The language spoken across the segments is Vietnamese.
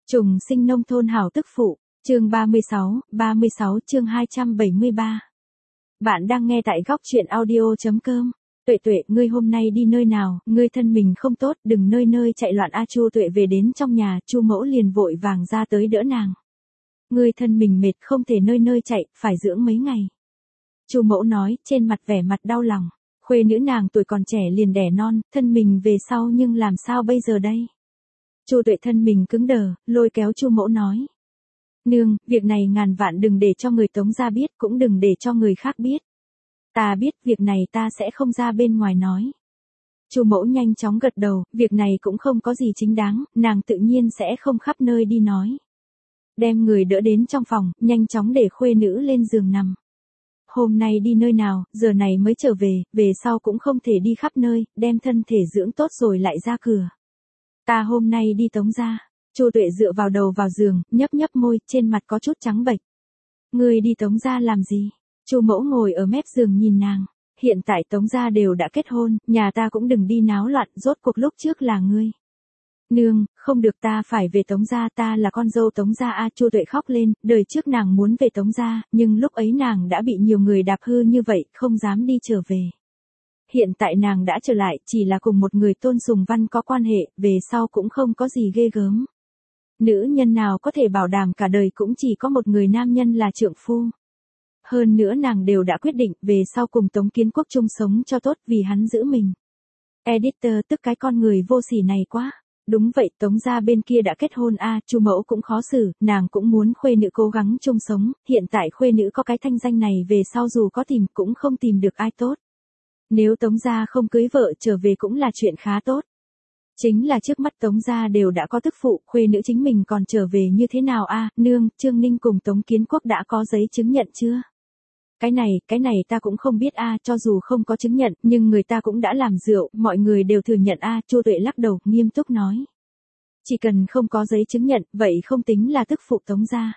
Trùng sinh nông thôn hảo tức phụ, chương 36 chương 273. Bạn đang nghe tại góc chuyện audio.com. Tuệ Tuệ, ngươi hôm nay đi nơi nào, ngươi thân mình không tốt, đừng nơi nơi chạy loạn a. Chu Tuệ về đến trong nhà, Chu Mẫu liền vội vàng ra tới đỡ nàng. Ngươi thân mình mệt không thể nơi nơi chạy, phải dưỡng mấy ngày. Chu Mẫu nói, trên mặt vẻ mặt đau lòng. Khuê nữ nàng tuổi còn trẻ liền đẻ non, thân mình về sau nhưng làm sao bây giờ đây? Chu Tuệ thân mình cứng đờ, lôi kéo Chu Mẫu nói. Nương, việc này ngàn vạn đừng để cho người Tống gia biết, cũng đừng để cho người khác biết. Ta biết, việc này ta sẽ không ra bên ngoài nói. Chu Mẫu nhanh chóng gật đầu, việc này cũng không có gì chính đáng, nàng tự nhiên sẽ không khắp nơi đi nói. Đem người đỡ đến trong phòng, nhanh chóng để khuê nữ lên giường nằm. Hôm nay đi nơi nào, giờ này mới trở về sau cũng không thể đi khắp nơi, đem thân thể dưỡng tốt rồi lại ra cửa. Ta hôm nay đi Tống gia. Chu Tuệ dựa vào đầu vào giường, nhấp nhấp môi, trên mặt có chút trắng bệch. Ngươi đi Tống gia làm gì? Chu Mẫu ngồi ở mép giường nhìn nàng. Hiện tại Tống gia đều đã kết hôn, nhà ta cũng đừng đi náo loạn, rốt cuộc lúc trước là ngươi. Nương, không được, ta phải về Tống gia, ta là con dâu Tống gia a. Chu Tuệ khóc lên, đời trước nàng muốn về Tống gia, nhưng lúc ấy nàng đã bị nhiều người đạp hư như vậy, không dám đi trở về. Hiện tại nàng đã trở lại, chỉ là cùng một người Tôn Sùng Văn có quan hệ, về sau cũng không có gì ghê gớm. Nữ nhân nào có thể bảo đảm cả đời cũng chỉ có một người nam nhân là trượng phu. Hơn nữa nàng đều đã quyết định, về sau cùng Tống Kiến Quốc chung sống cho tốt vì hắn giữ mình. Editor, tức cái con người vô sỉ này quá. Đúng vậy, Tống gia bên kia đã kết hôn a. Chu Mẫu cũng khó xử, nàng cũng muốn khuê nữ cố gắng chung sống, hiện tại khuê nữ có cái thanh danh này, về sau dù có tìm cũng không tìm được ai tốt. Nếu Tống gia không cưới vợ trở về cũng là chuyện khá tốt. Chính là trước mắt Tống gia đều đã có tức phụ, khuê nữ chính mình còn trở về như thế nào a? Nương, Trương Ninh cùng Tống Kiến Quốc đã có giấy chứng nhận chưa? Cái này ta cũng không biết a, cho dù không có chứng nhận, nhưng người ta cũng đã làm rượu, mọi người đều thừa nhận a. Chu Tuệ lắc đầu, nghiêm túc nói. Chỉ cần không có giấy chứng nhận, vậy không tính là tức phụ Tống gia.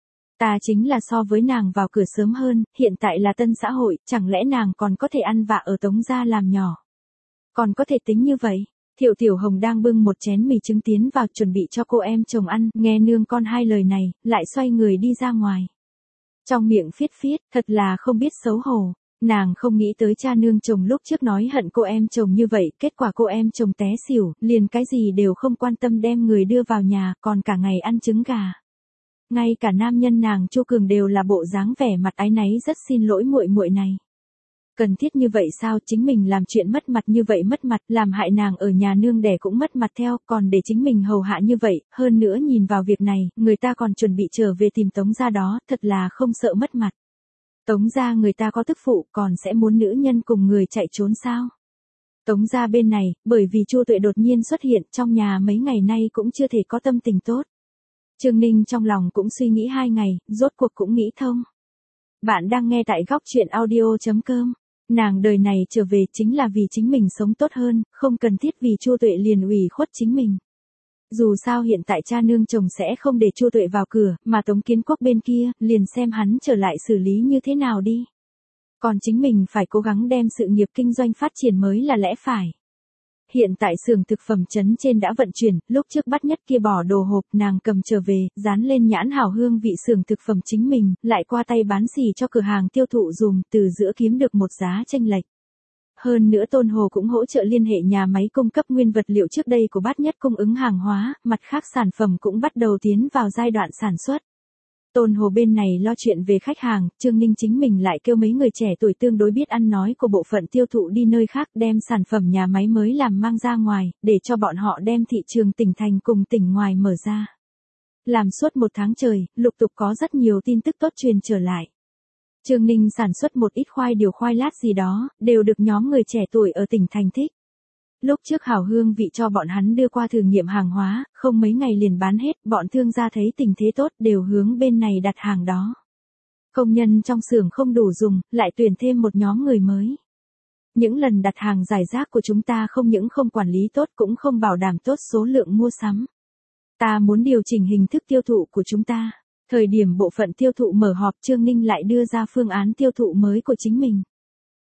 Ta chính là so với nàng vào cửa sớm hơn, hiện tại là tân xã hội, chẳng lẽ nàng còn có thể ăn vạ ở Tống gia làm nhỏ? Còn có thể tính như vậy? Thiệu Tiểu Hồng đang bưng một chén mì trứng tiến vào chuẩn bị cho cô em chồng ăn, nghe nương con hai lời này, lại xoay người đi ra ngoài. Trong miệng phiết phiết, thật là không biết xấu hổ. Nàng không nghĩ tới cha nương chồng lúc trước nói hận cô em chồng như vậy, kết quả cô em chồng té xỉu, liền cái gì đều không quan tâm đem người đưa vào nhà, còn cả ngày ăn trứng gà. Ngay cả nam nhân nàng Chu Cường đều là bộ dáng vẻ mặt áy náy, rất xin lỗi muội muội này. Cần thiết như vậy sao, chính mình làm chuyện mất mặt như vậy mất mặt, làm hại nàng ở nhà nương đẻ cũng mất mặt theo, còn để chính mình hầu hạ như vậy, hơn nữa nhìn vào việc này, người ta còn chuẩn bị trở về tìm Tống gia đó, thật là không sợ mất mặt. Tống gia người ta có tức phụ, còn sẽ muốn nữ nhân cùng người chạy trốn sao? Tống gia bên này, bởi vì Chu Tuệ đột nhiên xuất hiện trong nhà mấy ngày nay cũng chưa thể có tâm tình tốt. Trương Ninh trong lòng cũng suy nghĩ 2 ngày, rốt cuộc cũng nghĩ thông. Bạn đang nghe tại góc chuyện audio.com. Nàng đời này trở về chính là vì chính mình sống tốt hơn, không cần thiết vì Chu Tuệ liền ủy khuất chính mình. Dù sao hiện tại cha nương chồng sẽ không để Chu Tuệ vào cửa, mà Tống Kiến Quốc bên kia, liền xem hắn trở lại xử lý như thế nào đi. Còn chính mình phải cố gắng đem sự nghiệp kinh doanh phát triển mới là lẽ phải. Hiện tại xưởng thực phẩm trấn trên đã vận chuyển, lúc trước bắt nhất kia bỏ đồ hộp nàng cầm trở về, dán lên nhãn hảo hương vị xưởng thực phẩm chính mình, lại qua tay bán xỉ cho cửa hàng tiêu thụ dùm, từ giữa kiếm được một giá chênh lệch. Hơn nữa Tôn Hồ cũng hỗ trợ liên hệ nhà máy cung cấp nguyên vật liệu trước đây của bát nhất cung ứng hàng hóa, mặt khác sản phẩm cũng bắt đầu tiến vào giai đoạn sản xuất. Tôn Hồ bên này lo chuyện về khách hàng, Trương Ninh chính mình lại kêu mấy người trẻ tuổi tương đối biết ăn nói của bộ phận tiêu thụ đi nơi khác đem sản phẩm nhà máy mới làm mang ra ngoài, để cho bọn họ đem thị trường tỉnh thành cùng tỉnh ngoài mở ra. Làm suốt 1 tháng trời, lục tục có rất nhiều tin tức tốt truyền trở lại. Trương Ninh sản xuất một ít khoai điều khoai lát gì đó, đều được nhóm người trẻ tuổi ở tỉnh thành thích. Lúc trước hảo hương vị cho bọn hắn đưa qua thử nghiệm hàng hóa, không mấy ngày liền bán hết, bọn thương gia thấy tình thế tốt đều hướng bên này đặt hàng đó. Công nhân trong xưởng không đủ dùng, lại tuyển thêm một nhóm người mới. Những lần đặt hàng giải rác của chúng ta không những không quản lý tốt cũng không bảo đảm tốt số lượng mua sắm. Ta muốn điều chỉnh hình thức tiêu thụ của chúng ta. Thời điểm bộ phận tiêu thụ mở họp, Trương Ninh lại đưa ra phương án tiêu thụ mới của chính mình.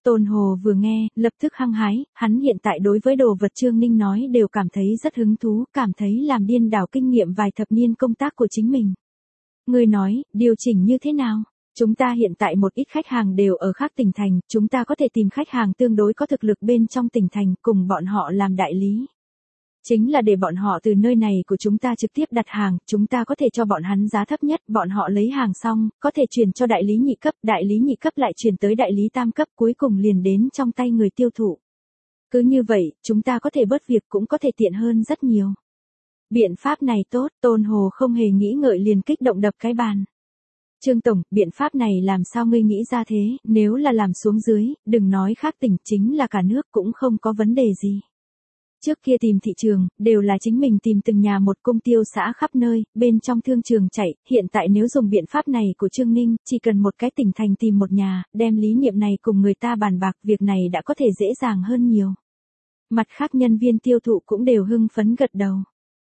Tôn Hồ vừa nghe, lập tức hăng hái, hắn hiện tại đối với đồ vật Trương Ninh nói đều cảm thấy rất hứng thú, cảm thấy làm điên đảo kinh nghiệm vài thập niên công tác của chính mình. Ngươi nói, điều chỉnh như thế nào? Chúng ta hiện tại một ít khách hàng đều ở khác tỉnh thành, chúng ta có thể tìm khách hàng tương đối có thực lực bên trong tỉnh thành, cùng bọn họ làm đại lý. Chính là để bọn họ từ nơi này của chúng ta trực tiếp đặt hàng, chúng ta có thể cho bọn hắn giá thấp nhất, bọn họ lấy hàng xong, có thể chuyển cho đại lý nhị cấp lại chuyển tới đại lý tam cấp, cuối cùng liền đến trong tay người tiêu thụ. Cứ như vậy, chúng ta có thể bớt việc cũng có thể tiện hơn rất nhiều. Biện pháp này tốt, Tôn Hồ không hề nghĩ ngợi liền kích động đập cái bàn. Trương Tổng, biện pháp này làm sao ngươi nghĩ ra thế, nếu là làm xuống dưới, đừng nói khác tỉnh, chính là cả nước cũng không có vấn đề gì. Trước kia tìm thị trường, đều là chính mình tìm từng nhà một công tiêu xã khắp nơi, bên trong thương trường chạy, hiện tại nếu dùng biện pháp này của Trương Ninh, chỉ cần một cái tỉnh thành tìm một nhà, đem lý niệm này cùng người ta bàn bạc, việc này đã có thể dễ dàng hơn nhiều. Mặt khác nhân viên tiêu thụ cũng đều hưng phấn gật đầu.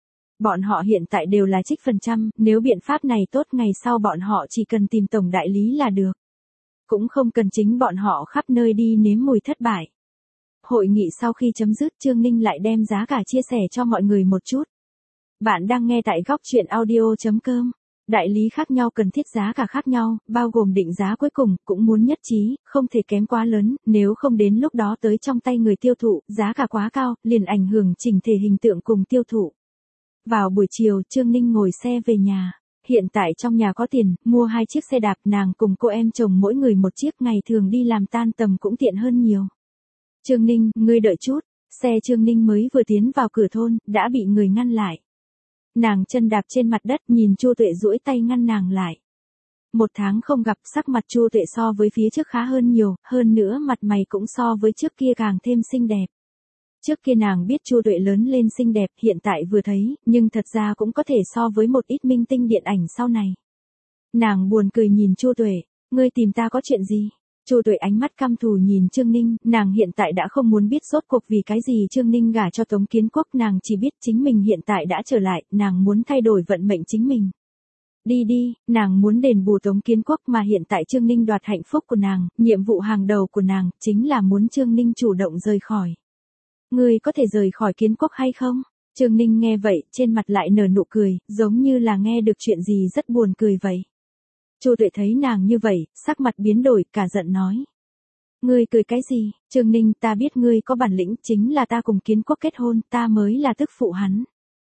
Bọn họ hiện tại đều là trích phần trăm, nếu biện pháp này tốt ngày sau bọn họ chỉ cần tìm tổng đại lý là được. Cũng không cần chính bọn họ khắp nơi đi nếm mùi thất bại. Hội nghị sau khi chấm dứt, Trương Ninh lại đem giá cả chia sẻ cho mọi người một chút. Bạn đang nghe tại góc truyện audio.com. Đại lý khác nhau cần thiết giá cả khác nhau, bao gồm định giá cuối cùng, cũng muốn nhất trí, không thể kém quá lớn, nếu không đến lúc đó tới trong tay người tiêu thụ, giá cả quá cao, liền ảnh hưởng chỉnh thể hình tượng cùng tiêu thụ. Vào buổi chiều, Trương Ninh ngồi xe về nhà. Hiện tại trong nhà có tiền, mua 2 chiếc xe đạp, nàng cùng cô em chồng mỗi người một chiếc, ngày thường đi làm tan tầm cũng tiện hơn nhiều. Trương Ninh, ngươi đợi chút, xe Trương Ninh mới vừa tiến vào cửa thôn, đã bị người ngăn lại. Nàng chân đạp trên mặt đất, nhìn Chu Tuệ duỗi tay ngăn nàng lại. 1 tháng không gặp, sắc mặt Chu Tuệ so với phía trước khá hơn nhiều, hơn nữa mặt mày cũng so với trước kia càng thêm xinh đẹp. Trước kia nàng biết Chu Tuệ lớn lên xinh đẹp, hiện tại vừa thấy, nhưng thật ra cũng có thể so với một ít minh tinh điện ảnh sau này. Nàng buồn cười nhìn Chu Tuệ, ngươi tìm ta có chuyện gì? Chu Tuệ ánh mắt căm thù nhìn Trương Ninh, nàng hiện tại đã không muốn biết rốt cuộc vì cái gì Trương Ninh gả cho Tống Kiến Quốc, nàng chỉ biết chính mình hiện tại đã trở lại, nàng muốn thay đổi vận mệnh chính mình. Đi đi, nàng muốn đền bù Tống Kiến Quốc mà hiện tại Trương Ninh đoạt hạnh phúc của nàng, nhiệm vụ hàng đầu của nàng, chính là muốn Trương Ninh chủ động rời khỏi. Ngươi có thể rời khỏi Kiến Quốc hay không? Trương Ninh nghe vậy, trên mặt lại nở nụ cười, giống như là nghe được chuyện gì rất buồn cười vậy. Chu Tuệ thấy nàng như vậy, sắc mặt biến đổi, cả giận nói. Ngươi cười cái gì? Trương Ninh, ta biết ngươi có bản lĩnh, chính là ta cùng Kiến Quốc kết hôn, ta mới là tức phụ hắn.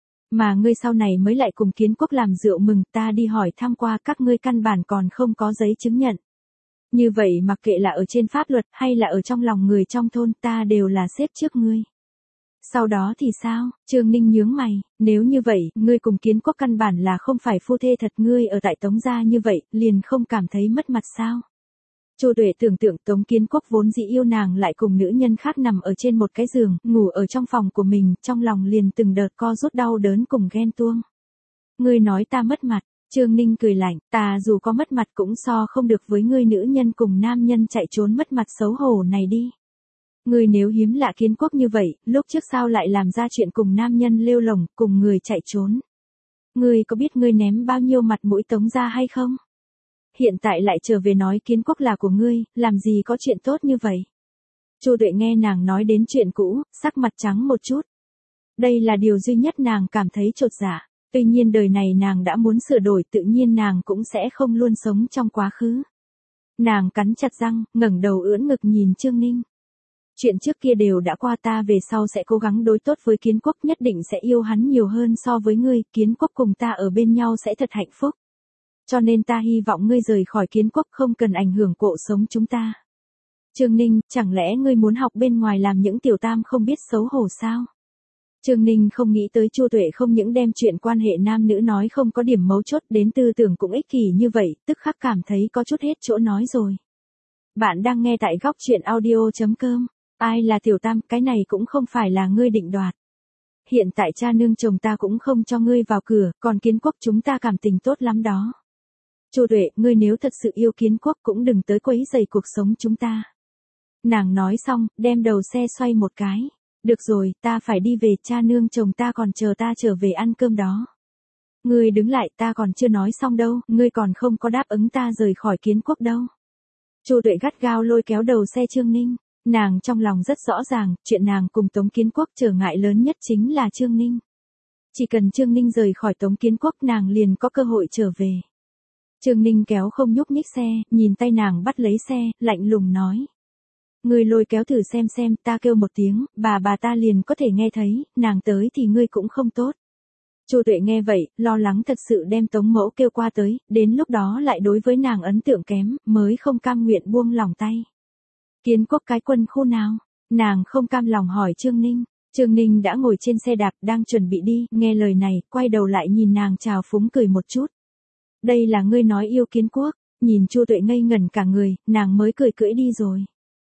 Mà ngươi sau này mới lại cùng Kiến Quốc làm rượu mừng, ta đi hỏi thăm qua, các ngươi căn bản còn không có giấy chứng nhận. Như vậy mặc kệ là ở trên pháp luật hay là ở trong lòng người trong thôn, ta đều là xếp trước ngươi. Sau đó thì sao? Trương Ninh nhướng mày, nếu như vậy, ngươi cùng Kiến Quốc căn bản là không phải phu thê thật, ngươi ở tại Tống gia như vậy, liền không cảm thấy mất mặt sao? Chu Tuệ tưởng tượng Tống Kiến Quốc vốn dĩ yêu nàng lại cùng nữ nhân khác nằm ở trên một cái giường, ngủ ở trong phòng của mình, trong lòng liền từng đợt co rút đau đớn cùng ghen tuông. Ngươi nói ta mất mặt? Trương Ninh cười lạnh, ta dù có mất mặt cũng so không được với ngươi nữ nhân cùng nam nhân chạy trốn mất mặt xấu hổ này đi. Ngươi nếu hiếm lạ Kiến Quốc như vậy, lúc trước sao lại làm ra chuyện cùng nam nhân lêu lổng, cùng người chạy trốn? Ngươi có biết ngươi ném bao nhiêu mặt mũi Tống gia hay không? Hiện tại lại trở về nói Kiến Quốc là của ngươi, làm gì có chuyện tốt như vậy? Chu Tuệ nghe nàng nói đến chuyện cũ, sắc mặt trắng một chút. Đây là điều duy nhất nàng cảm thấy chột dạ. Tuy nhiên đời này nàng đã muốn sửa đổi, tự nhiên nàng cũng sẽ không luôn sống trong quá khứ. Nàng cắn chặt răng, ngẩng đầu ưỡn ngực nhìn Trương Ninh. Chuyện trước kia đều đã qua, ta về sau sẽ cố gắng đối tốt với Kiến Quốc, nhất định sẽ yêu hắn nhiều hơn so với ngươi, Kiến Quốc cùng ta ở bên nhau sẽ thật hạnh phúc. Cho nên ta hy vọng ngươi rời khỏi Kiến Quốc, không cần ảnh hưởng cuộc sống chúng ta. Trương Ninh, chẳng lẽ ngươi muốn học bên ngoài làm những tiểu tam không biết xấu hổ sao? Trương Ninh không nghĩ tới Chu Tuệ không những đem chuyện quan hệ nam nữ nói không có điểm mấu chốt, đến tư tưởng cũng ích kỷ như vậy, tức khắc cảm thấy có chút hết chỗ nói rồi. Bạn đang nghe tại góc truyện audio.com. Ai là tiểu tam, cái này cũng không phải là ngươi định đoạt. Hiện tại cha nương chồng ta cũng không cho ngươi vào cửa, còn Kiến Quốc chúng ta cảm tình tốt lắm đó. Chu Tuệ, ngươi nếu thật sự yêu Kiến Quốc cũng đừng tới quấy rầy cuộc sống chúng ta. Nàng nói xong, đem đầu xe xoay một cái. Được rồi, ta phải đi về, cha nương chồng ta còn chờ ta trở về ăn cơm đó. Ngươi đứng lại, ta còn chưa nói xong đâu, ngươi còn không có đáp ứng ta rời khỏi Kiến Quốc đâu. Chu Tuệ gắt gao lôi kéo đầu xe Trương Ninh. Nàng trong lòng rất rõ ràng, chuyện nàng cùng Tống Kiến Quốc trở ngại lớn nhất chính là Trương Ninh. Chỉ cần Trương Ninh rời khỏi Tống Kiến Quốc nàng liền có cơ hội trở về. Trương Ninh kéo không nhúc nhích xe, nhìn tay nàng bắt lấy xe, lạnh lùng nói. Ngươi lôi kéo thử xem, ta kêu một tiếng, bà ta liền có thể nghe thấy, nàng tới thì ngươi cũng không tốt. Chu Tuệ nghe vậy, lo lắng thật sự đem Tống Mẫu kêu qua tới, đến lúc đó lại đối với nàng ấn tượng kém, mới không cam nguyện buông lòng tay. Kiến Quốc cái quân khu nào? Nàng không cam lòng hỏi Trương Ninh. Trương Ninh đã ngồi trên xe đạp đang chuẩn bị đi, nghe lời này, quay đầu lại nhìn nàng chào phúng cười một chút. Đây là ngươi nói yêu Kiến Quốc, nhìn Chu Tuệ ngây ngẩn cả người, nàng mới cười cưỡi đi rồi.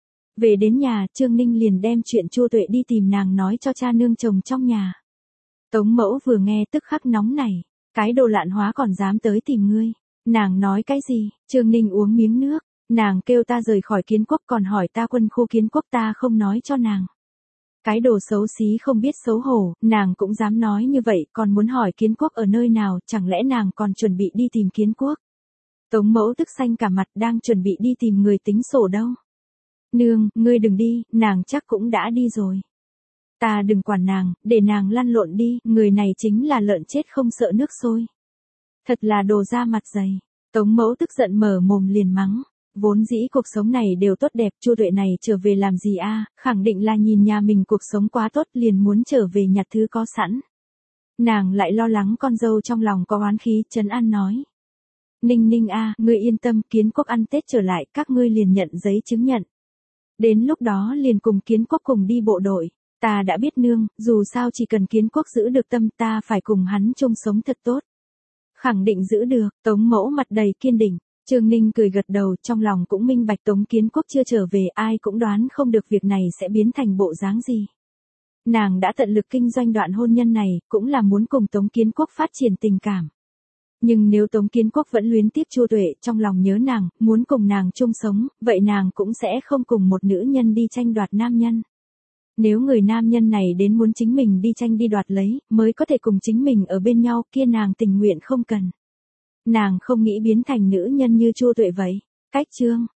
Về đến nhà, Trương Ninh liền đem chuyện Chu Tuệ đi tìm nàng nói cho cha nương chồng trong nhà. Tống Mẫu vừa nghe tức khắc nóng nảy, cái đồ lạn hóa còn dám tới tìm ngươi. Nàng nói cái gì? Trương Ninh uống miếng nước, nàng kêu ta rời khỏi Kiến Quốc còn hỏi ta quân khu Kiến Quốc ta không nói cho nàng. Cái đồ xấu xí không biết xấu hổ, nàng cũng dám nói như vậy còn muốn hỏi Kiến Quốc ở nơi nào, chẳng lẽ nàng còn chuẩn bị đi tìm Kiến Quốc. Tống Mẫu tức xanh cả mặt đang chuẩn bị đi tìm người tính sổ đâu. Nương, ngươi đừng đi, nàng chắc cũng đã đi rồi. Ta đừng quản nàng, để nàng lăn lộn đi, người này chính là lợn chết không sợ nước sôi. Thật là đồ da mặt dày. Tống Mẫu tức giận mở mồm liền mắng. Vốn dĩ cuộc sống này đều tốt đẹp, Chu Tuệ này trở về làm gì a? Khẳng định là nhìn nhà mình cuộc sống quá tốt liền muốn trở về nhặt thứ có sẵn. Nàng lại lo lắng con dâu trong lòng có oán khí, trấn an nói. Ninh Ninh a, ngươi yên tâm, Kiến Quốc ăn Tết trở lại, các ngươi liền nhận giấy chứng nhận. Đến lúc đó liền cùng Kiến Quốc cùng đi bộ đội. Ta đã biết nương, dù sao chỉ cần Kiến Quốc giữ được tâm ta phải cùng hắn chung sống thật tốt. Khẳng định giữ được, Tống Mẫu mặt đầy kiên định. Trương Ninh cười gật đầu, trong lòng cũng minh bạch Tống Kiến Quốc chưa trở về, ai cũng đoán không được việc này sẽ biến thành bộ dáng gì. Nàng đã tận lực kinh doanh đoạn hôn nhân này, cũng là muốn cùng Tống Kiến Quốc phát triển tình cảm. Nhưng nếu Tống Kiến Quốc vẫn luyến tiếc Chu Tuệ, trong lòng nhớ nàng, muốn cùng nàng chung sống, vậy nàng cũng sẽ không cùng một nữ nhân đi tranh đoạt nam nhân. Nếu người nam nhân này đến muốn chính mình đi tranh đi đoạt lấy, mới có thể cùng chính mình ở bên nhau, kia nàng tình nguyện không cần. Nàng không nghĩ biến thành nữ nhân như Chu Tuệ vậy. Cách chương